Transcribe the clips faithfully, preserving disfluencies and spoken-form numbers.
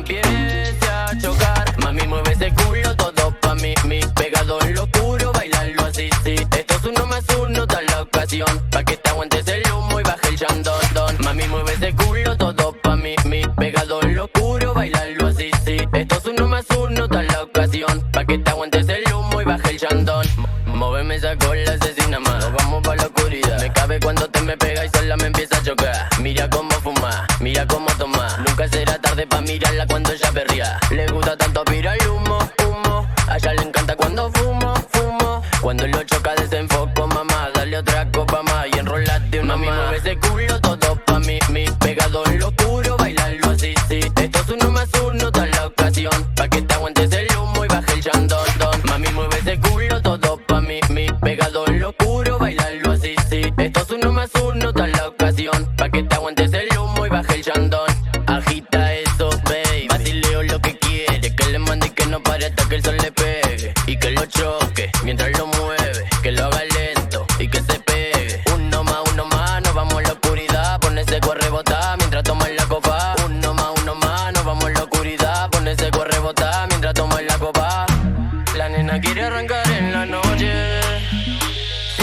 empiece a chocar. Mami, mueve ese culo, todo pa' mí, mi. Pegado en lo oscuro, bailalo así, sí. Esto es uno más uno, da la ocasión. Pa' que te aguantes el humo y baje el chandón, don. Mami, mueve ese culo, todo pa' mí, mi. Pegado en lo oscuro, bailalo así, sí. Esto es uno más uno, da la ocasión. Pa' que te aguantes el humo y baje el chandón. Móveme esa cola asesina más. Nos vamos pa' la oscuridad. Me cabe cuando te me pega y sola me empieza a chocar. Mira cómo fuma, mira cómo toma. Nunca será tarde pa' mirarla cuando ella perrea. Le gusta tanto aspirar el humo, humo. A ella le encanta cuando fumo, fumo. Cuando lo choca desenfoco, mamá. Dale otra copa más y enrolate una. Mami, mueve ese culo, todo pa' mí, mi. Pegado en lo oscuro, bailalo así, sí. Esto es uno más uno, da la ocasión. Pa' que te aguantes el humo y baje el chandón, don. Mami, mueve ese culo, todo pa' mí, mi. Pegado en lo oscuro, bailalo así, sí. Esto es uno más uno, da la ocasión. Pa' que te aguantes el humo y baje el chandón. Agita eso, baby. Batileo lo que quiere. Que le mande y que no pare hasta que el sol le pegue. Y que lo choque mientras lo mueve. Que lo haga lento y que se pegue. Uno más, uno más, nos vamos a la oscuridad. Pon ese cuerre rebotar mientras toman la copa. Uno más, uno más, nos vamos a la oscuridad. Pon ese cuerre rebotar mientras toman la copa. La nena quiere arrancar en la noche. Se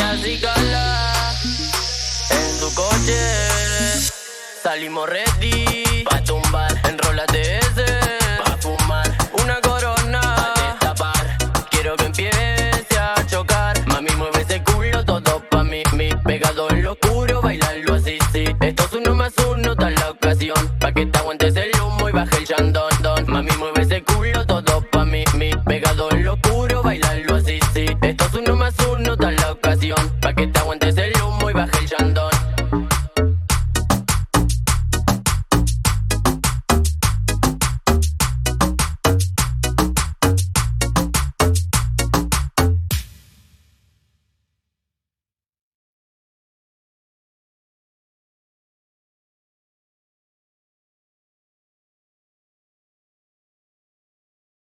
acicala en su coche. Salimos ready pa' tu